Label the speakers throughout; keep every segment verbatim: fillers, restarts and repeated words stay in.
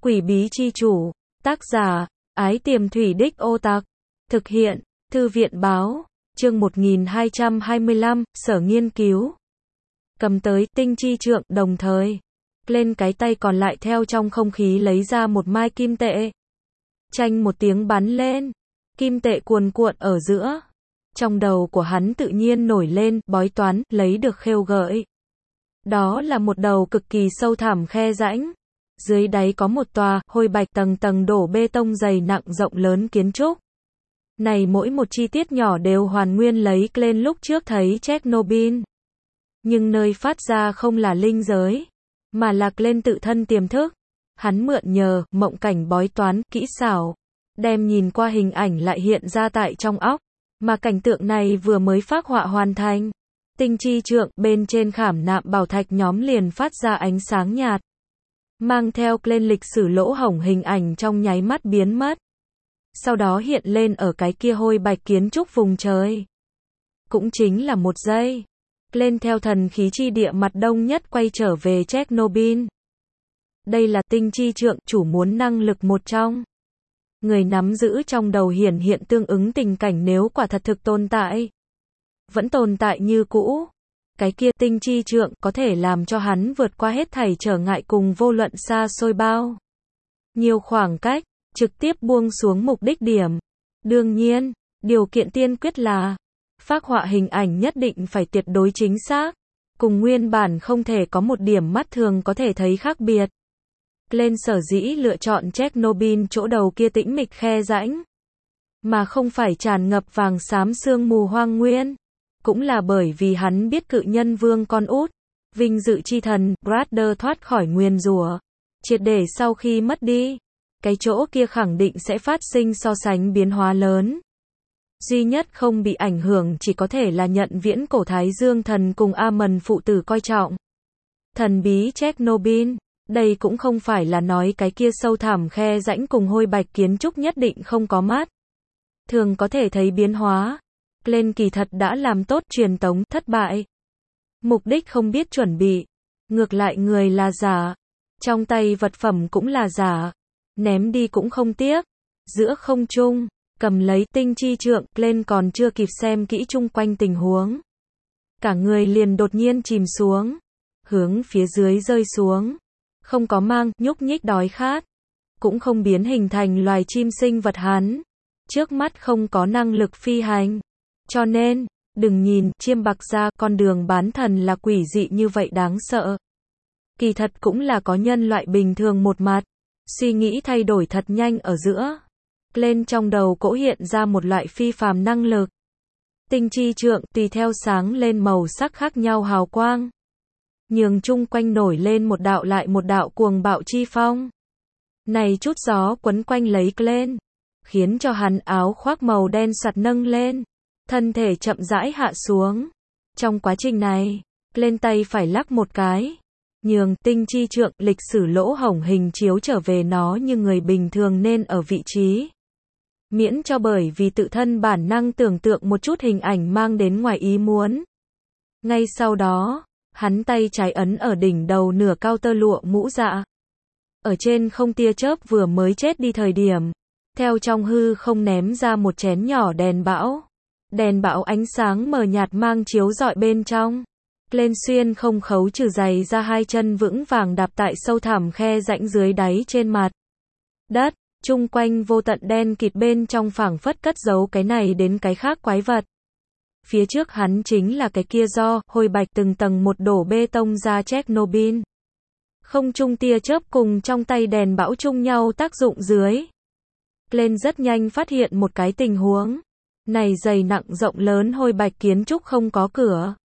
Speaker 1: Quỷ bí chi chủ. Tác giả, Ái Tiềm Thủy Đích Ô Tặc. Thực hiện, Thư viện báo. Chương một nghìn hai trăm hai mươi lăm, Sở nghiên cứu. Cầm tới tinh chi trượng, đồng thời lên cái tay còn lại theo trong không khí lấy ra một mai kim tệ. Chanh một tiếng bắn lên, kim tệ cuồn cuộn ở giữa. Trong đầu của hắn tự nhiên nổi lên, bói toán, lấy được khêu gợi. Đó là một đầu cực kỳ sâu thẳm khe rãnh. Dưới đáy có một tòa, hôi bạch tầng tầng đổ bê tông dày nặng rộng lớn kiến trúc. Này mỗi một chi tiết nhỏ đều hoàn nguyên lấy lên lúc trước thấy Chernobyl. Nhưng nơi phát ra không là linh giới, mà là lên tự thân tiềm thức. Hắn mượn nhờ, mộng cảnh bói toán, kỹ xảo, đem nhìn qua hình ảnh lại hiện ra tại trong óc. Mà cảnh tượng này vừa mới phác họa hoàn thành. Tinh chi trượng, bên trên khảm nạm bảo thạch nhóm liền phát ra ánh sáng nhạt. Mang theo lên lịch sử lỗ hổng hình ảnh trong nháy mắt biến mất. Sau đó hiện lên ở cái kia hôi bạch kiến trúc vùng trời. Cũng chính là một giây. Lên theo thần khí chi địa mặt đông nhất quay trở về Chernobyl. Đây là tinh chi trượng, chủ muốn năng lực một trong. Người nắm giữ trong đầu hiển hiện tương ứng tình cảnh nếu quả thật thực tồn tại. Vẫn tồn tại như cũ. Cái kia tinh chi trượng có thể làm cho hắn vượt qua hết thảy trở ngại cùng vô luận xa xôi bao. Nhiều khoảng cách, trực tiếp buông xuống mục đích điểm. Đương nhiên, điều kiện tiên quyết là phác họa hình ảnh nhất định phải tuyệt đối chính xác. Cùng nguyên bản không thể có một điểm mắt thường có thể thấy khác biệt. Lên sở dĩ lựa chọn Chernobyl chỗ đầu kia tĩnh mịch khe rãnh, mà không phải tràn ngập vàng xám sương mù hoang nguyên. Cũng là bởi vì hắn biết cự nhân vương con út, vinh dự chi thần, Brother thoát khỏi nguyền rủa. Triệt để sau khi mất đi, cái chỗ kia khẳng định sẽ phát sinh so sánh biến hóa lớn. Duy nhất không bị ảnh hưởng chỉ có thể là nhận viễn cổ Thái Dương thần cùng Amon phụ tử coi trọng. Thần bí Chernobyl, đây cũng không phải là nói cái kia sâu thẳm khe rãnh cùng hôi bạch kiến trúc nhất định không có mắt. Thường có thể thấy biến hóa. Lên kỳ thật đã làm tốt truyền tống, thất bại. Mục đích không biết chuẩn bị. Ngược lại người là giả. Trong tay vật phẩm cũng là giả. Ném đi cũng không tiếc. Giữa không trung, cầm lấy tinh chi trượng, lên còn chưa kịp xem kỹ chung quanh tình huống. Cả người liền đột nhiên chìm xuống. Hướng phía dưới rơi xuống. Không có mang, nhúc nhích đói khát. Cũng không biến hình thành loài chim sinh vật hắn. Trước mắt không có năng lực phi hành. Cho nên, đừng nhìn, chiêm bạc ra, con đường bán thần là quỷ dị như vậy đáng sợ. Kỳ thật cũng là có nhân loại bình thường một mặt. Suy nghĩ thay đổi thật nhanh ở giữa. Lên trong đầu cỗ hiện ra một loại phi phàm năng lực. Tinh chi trượng, tùy theo sáng lên màu sắc khác nhau hào quang. Nhường chung quanh nổi lên một đạo lại một đạo cuồng bạo chi phong. Này chút gió quấn quanh lấy lên, khiến cho hắn áo khoác màu đen sặc nâng lên. Thân thể chậm rãi hạ xuống. Trong quá trình này, lên tay phải lắc một cái. Nhường tinh chi trượng, lịch sử lỗ hổng hình chiếu trở về nó như người bình thường nên ở vị trí. Miễn cho bởi vì tự thân bản năng tưởng tượng một chút hình ảnh mang đến ngoài ý muốn. Ngay sau đó, hắn tay trái ấn ở đỉnh đầu nửa cao tơ lụa mũ dạ. Ở trên không tia chớp vừa mới chết đi thời điểm. Theo trong hư không ném ra một chén nhỏ đèn bão. Đèn bão ánh sáng mờ nhạt mang chiếu rọi bên trong. Lên xuyên không khấu trừ giày ra hai chân vững vàng đạp tại sâu thẳm khe rãnh dưới đáy trên mặt đất. Chung quanh vô tận đen kịt bên trong phảng phất cất giấu cái này đến cái khác quái vật. Phía trước hắn chính là cái kia do hôi bạch từng tầng một đổ bê tông ra Chernobyl. Không trung tia chớp cùng trong tay đèn bão chung nhau tác dụng dưới. Lên rất nhanh phát hiện một cái tình huống. Này dày nặng rộng lớn hôi bạch kiến trúc không có cửa.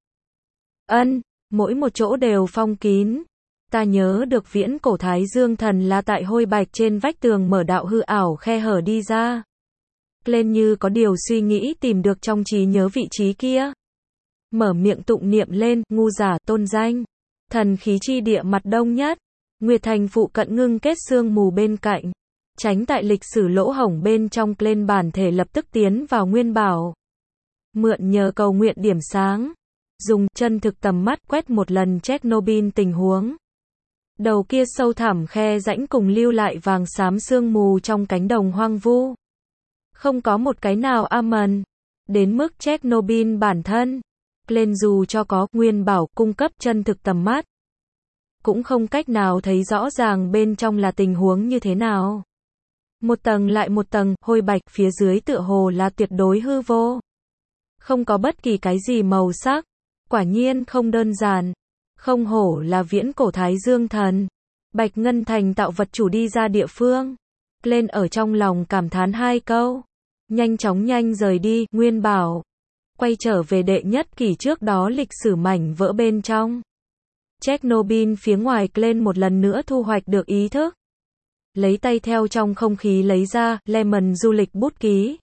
Speaker 1: Ân, mỗi một chỗ đều phong kín. Ta nhớ được viễn cổ Thái Dương thần là tại hôi bạch trên vách tường mở đạo hư ảo khe hở đi ra. Lên như có điều suy nghĩ tìm được trong trí nhớ vị trí kia. Mở miệng tụng niệm lên, ngu giả tôn danh. Thần khí chi địa mặt đông nhất. Nguyệt thành phụ cận ngưng kết sương mù bên cạnh. Tránh tại lịch sử lỗ hổng bên trong lên bản thể lập tức tiến vào nguyên bảo. Mượn nhờ cầu nguyện điểm sáng. Dùng chân thực tầm mắt quét một lần Chernobyl tình huống. Đầu kia sâu thẳm khe rãnh cùng lưu lại vàng xám sương mù trong cánh đồng hoang vu. Không có một cái nào Amon. Đến mức Chernobyl bản thân, Glenn dù cho có nguyên bảo cung cấp chân thực tầm mắt, cũng không cách nào thấy rõ ràng bên trong là tình huống như thế nào. Một tầng lại một tầng, hôi bạch, phía dưới tựa hồ là tuyệt đối hư vô. Không có bất kỳ cái gì màu sắc. Quả nhiên không đơn giản. Không hổ là viễn cổ Thái Dương thần. Bạch Ngân Thành tạo vật chủ đi ra địa phương. Lên ở trong lòng cảm thán hai câu. Nhanh chóng nhanh rời đi, nguyên bảo. Quay trở về đệ nhất kỷ trước đó lịch sử mảnh vỡ bên trong. Chernobyl phía ngoài lên một lần nữa thu hoạch được ý thức. Lấy tay theo trong không khí lấy ra, Lemon du lịch bút ký.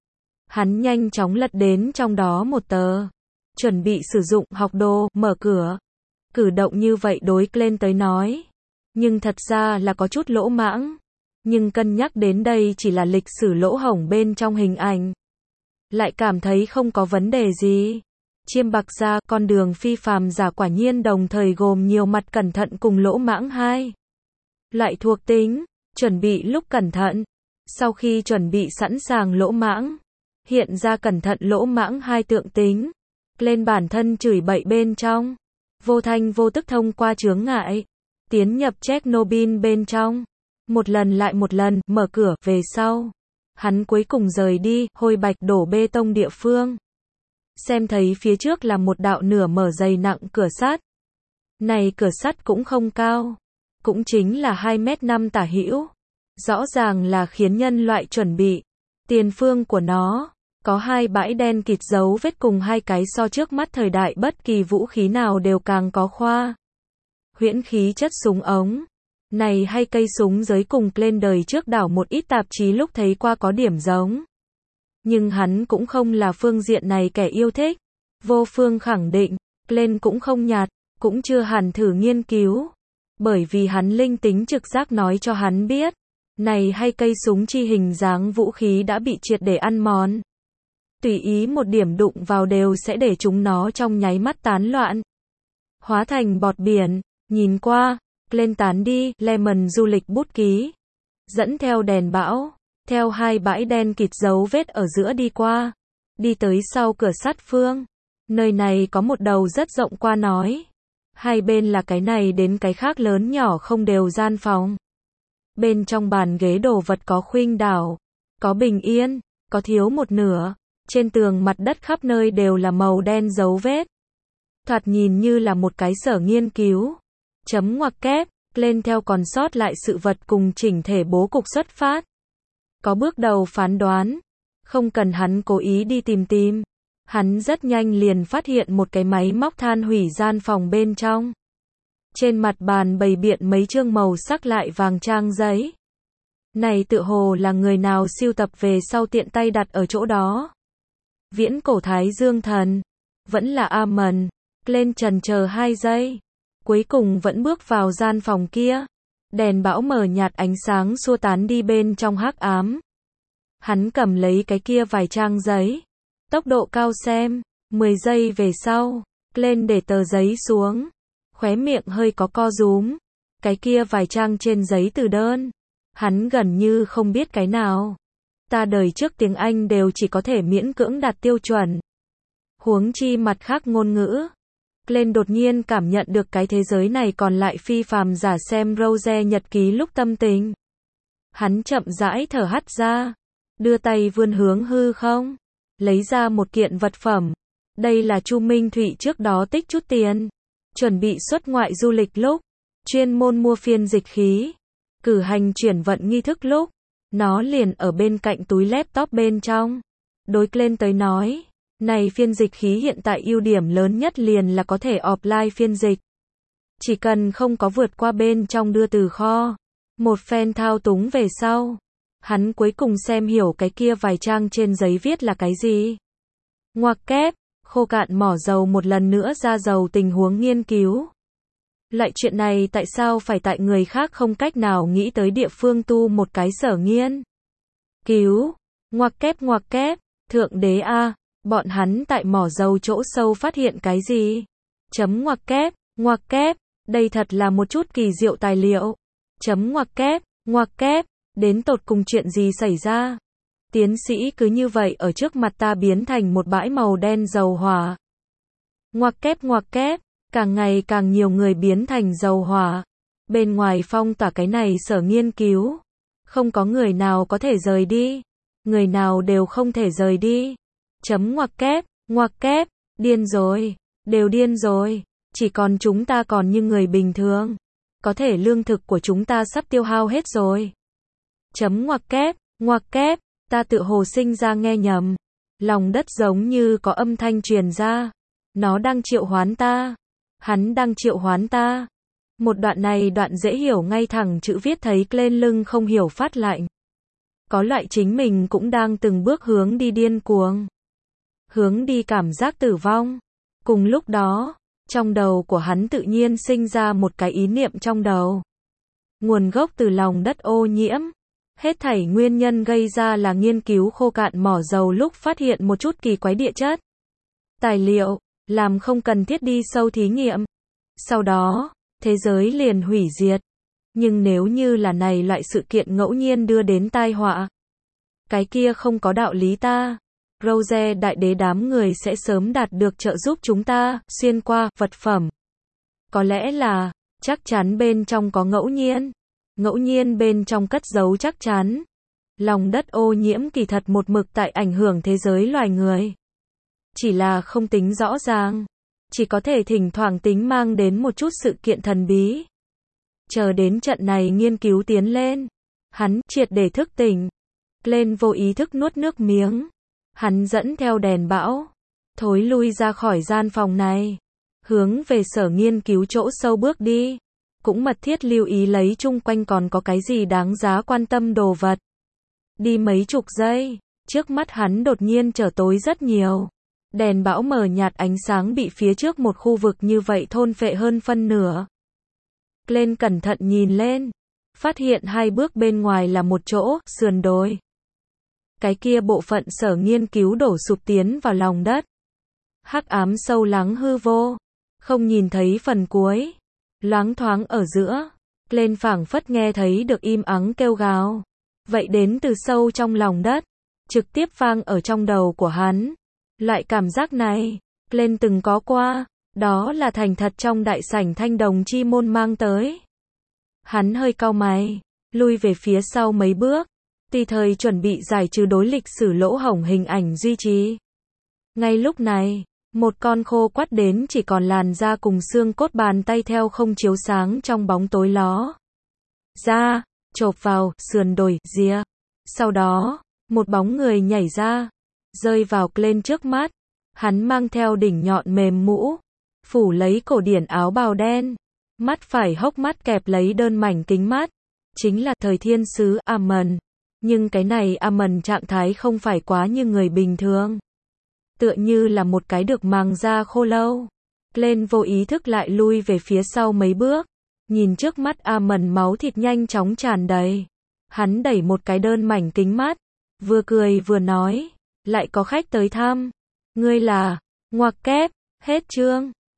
Speaker 1: Hắn nhanh chóng lật đến trong đó một tờ. Chuẩn bị sử dụng học đồ, mở cửa. Cử động như vậy đối Glenn tới nói. Nhưng thật ra là có chút lỗ mãng. Nhưng cân nhắc đến đây chỉ là lịch sử lỗ hổng bên trong hình ảnh. Lại cảm thấy không có vấn đề gì. Chiêm bạc ra, con đường phi phàm giả quả nhiên đồng thời gồm nhiều mặt cẩn thận cùng lỗ mãng hai. Loại thuộc tính, chuẩn bị lúc cẩn thận. Sau khi chuẩn bị sẵn sàng lỗ mãng. Hiện ra cẩn thận lỗ mãng hai tượng tính. Lên bản thân chửi bậy bên trong. Vô thanh vô tức thông qua chướng ngại. Tiến nhập Chernobyl bên trong. Một lần lại một lần, mở cửa, về sau. Hắn cuối cùng rời đi, hôi bạch đổ bê tông địa phương. Xem thấy phía trước là một đạo nửa mở dày nặng cửa sắt. Này cửa sắt cũng không cao. Cũng chính là hai mét năm tả hữu. Rõ ràng là khiến nhân loại chuẩn bị. Tiền phương của nó. Có hai bãi đen kịt dấu vết cùng hai cái so trước mắt thời đại bất kỳ vũ khí nào đều càng có khoa. Huyễn khí chất súng ống. Này hay cây súng giới cùng lên đời trước đảo một ít tạp chí lúc thấy qua có điểm giống. Nhưng hắn cũng không là phương diện này kẻ yêu thích. Vô phương khẳng định, lên cũng không nhạt, cũng chưa hẳn thử nghiên cứu. Bởi vì hắn linh tính trực giác nói cho hắn biết. Này hay cây súng chi hình dáng vũ khí đã bị triệt để ăn mòn. Tùy ý một điểm đụng vào đều sẽ để chúng nó trong nháy mắt tán loạn. Hóa thành bọt biển, nhìn qua, lên tán đi, Lemon du lịch bút ký. Dẫn theo đèn bão, theo hai bãi đen kịt dấu vết ở giữa đi qua. Đi tới sau cửa sắt phương. Nơi này có một đầu rất rộng qua nói. Hai bên là cái này đến cái khác lớn nhỏ không đều gian phòng. Bên trong bàn ghế đồ vật có khuynh đảo, có bình yên, có thiếu một nửa. Trên tường mặt đất khắp nơi đều là màu đen dấu vết. Thoạt nhìn như là một cái sở nghiên cứu. Chấm ngoặc kép, lên theo còn sót lại sự vật cùng chỉnh thể bố cục xuất phát. Có bước đầu phán đoán. Không cần hắn cố ý đi tìm tìm. Hắn rất nhanh liền phát hiện một cái máy móc than hủy gian phòng bên trong. Trên mặt bàn bày biện mấy chương màu sắc lại vàng trang giấy. Này tự hồ là người nào sưu tập về sau tiện tay đặt ở chỗ đó. Viễn cổ Thái Dương thần. Vẫn là Amon. Lên trần chờ hai giây. Cuối cùng vẫn bước vào gian phòng kia. Đèn bão mờ nhạt ánh sáng xua tán đi bên trong hắc ám. Hắn cầm lấy cái kia vài trang giấy. Tốc độ cao xem. mười giây về sau. Lên để tờ giấy xuống. Khóe miệng hơi có co rúm. Cái kia vài trang trên giấy từ đơn. Hắn gần như không biết cái nào. Ta đời trước tiếng Anh đều chỉ có thể miễn cưỡng đạt tiêu chuẩn. Huống chi mặt khác ngôn ngữ. Lên đột nhiên cảm nhận được cái thế giới này còn lại phi phàm giả xem Rose nhật ký lúc tâm tình. Hắn chậm rãi thở hắt ra. Đưa tay vươn hướng hư không. Lấy ra một kiện vật phẩm. Đây là Chu Minh Thụy trước đó tích chút tiền. Chuẩn bị xuất ngoại du lịch lúc. Chuyên môn mua phiên dịch khí. Cử hành chuyển vận nghi thức lúc. Nó liền ở bên cạnh túi laptop bên trong. Đối lên tới nói. Này phiên dịch khí hiện tại ưu điểm lớn nhất liền là có thể offline phiên dịch. Chỉ cần không có vượt qua bên trong đưa từ kho. Một phen thao túng về sau. Hắn cuối cùng xem hiểu cái kia vài trang trên giấy viết là cái gì. Ngoặc kép, khô cạn mỏ dầu một lần nữa ra dầu tình huống nghiên cứu. Loại chuyện này tại sao phải tại người khác không cách nào nghĩ tới địa phương tu một cái sở nghiên. Cứu, ngoặc kép ngoặc kép, thượng đế a, bọn hắn tại mỏ dầu chỗ sâu phát hiện cái gì? Chấm ngoặc kép, ngoặc kép, Đây thật là một chút kỳ diệu tài liệu. Chấm ngoặc kép, ngoặc kép, đến tột cùng chuyện gì xảy ra? Tiến sĩ cứ như vậy ở trước mặt ta biến thành một bãi màu đen dầu hỏa. Ngoặc kép ngoặc kép, càng ngày càng nhiều người biến thành dầu hỏa. Bên ngoài phong tỏa cái này sở nghiên cứu. Không có người nào có thể rời đi. Người nào đều không thể rời đi. Chấm ngoặc kép, ngoặc kép, điên rồi, đều điên rồi. Chỉ còn chúng ta còn như người bình thường. Có thể lương thực của chúng ta sắp tiêu hao hết rồi. Chấm ngoặc kép, ngoặc kép, ta tự hồ sinh ra nghe nhầm. Lòng đất giống như có âm thanh truyền ra. Nó đang triệu hoán ta. Hắn đang triệu hoán ta. Một đoạn này đoạn dễ hiểu ngay thẳng chữ viết thấy lên lưng không hiểu phát lạnh. Có loại chính mình cũng đang từng bước hướng đi điên cuồng. Hướng đi cảm giác tử vong. Cùng lúc đó, trong đầu của hắn tự nhiên sinh ra một cái ý niệm trong đầu. Nguồn gốc từ lòng đất ô nhiễm. Hết thảy nguyên nhân gây ra là nghiên cứu khô cạn mỏ dầu lúc phát hiện một chút kỳ quái địa chất. Tài liệu, làm không cần thiết đi sâu thí nghiệm. Sau đó, thế giới liền hủy diệt. Nhưng nếu như là này loại sự kiện ngẫu nhiên đưa đến tai họa, cái kia không có đạo lý ta. Rose đại đế đám người sẽ sớm đạt được trợ giúp chúng ta, xuyên qua, vật phẩm. Có lẽ là, chắc chắn bên trong có ngẫu nhiên. Ngẫu nhiên bên trong cất giấu chắc chắn. Lòng đất ô nhiễm kỳ thật một mực tại ảnh hưởng thế giới loài người. Chỉ là không tính rõ ràng. Chỉ có thể thỉnh thoảng tính mang đến một chút sự kiện thần bí. Chờ đến trận này nghiên cứu tiến lên. Hắn triệt để thức tỉnh. Lên vô ý thức nuốt nước miếng. Hắn dẫn theo đèn bão. Thối lui ra khỏi gian phòng này. Hướng về sở nghiên cứu chỗ sâu bước đi. Cũng mật thiết lưu ý lấy chung quanh còn có cái gì đáng giá quan tâm đồ vật. Đi mấy chục giây. Trước mắt hắn đột nhiên trở tối rất nhiều. Đèn bão mờ nhạt ánh sáng bị phía trước một khu vực như vậy thôn phệ hơn phân nửa. Lên cẩn thận nhìn lên. Phát hiện hai bước bên ngoài là một chỗ, sườn đồi. Cái kia bộ phận sở nghiên cứu đổ sụp tiến vào lòng đất. Hắc ám sâu lắng hư vô. Không nhìn thấy phần cuối. Loáng thoáng ở giữa. Lên phảng phất nghe thấy được im ắng kêu gào. Vậy đến từ sâu trong lòng đất. Trực tiếp vang ở trong đầu của hắn. Loại cảm giác này, lên từng có qua. Đó là thành thật trong đại sảnh thanh đồng chi môn mang tới. Hắn hơi cau mày. Lui về phía sau mấy bước. Tùy thời chuẩn bị giải trừ đối lịch sử lỗ hổng hình ảnh duy trì. Ngay lúc này, một con khô quắt đến chỉ còn làn da cùng xương cốt bàn tay theo không chiếu sáng trong bóng tối ló. Ra, chộp vào, sườn đồi, rìa. Sau đó, một bóng người nhảy ra, rơi vào lên trước mắt. Hắn mang theo đỉnh nhọn mềm mũ, phủ lấy cổ điển áo bào đen. Mắt phải hốc mắt kẹp lấy đơn mảnh kính mắt. Chính là thời thiên sứ Amon. Nhưng cái này Amon trạng thái không phải quá như người bình thường. Tựa như là một cái được màng da khô lâu. Lên vô ý thức lại lui về phía sau mấy bước. Nhìn trước mắt Amon máu thịt nhanh chóng tràn đầy. Hắn đẩy một cái đơn mảnh kính mắt. Vừa cười vừa nói. Lại có khách tới thăm. Ngươi là, ngoặc kép, hết chương.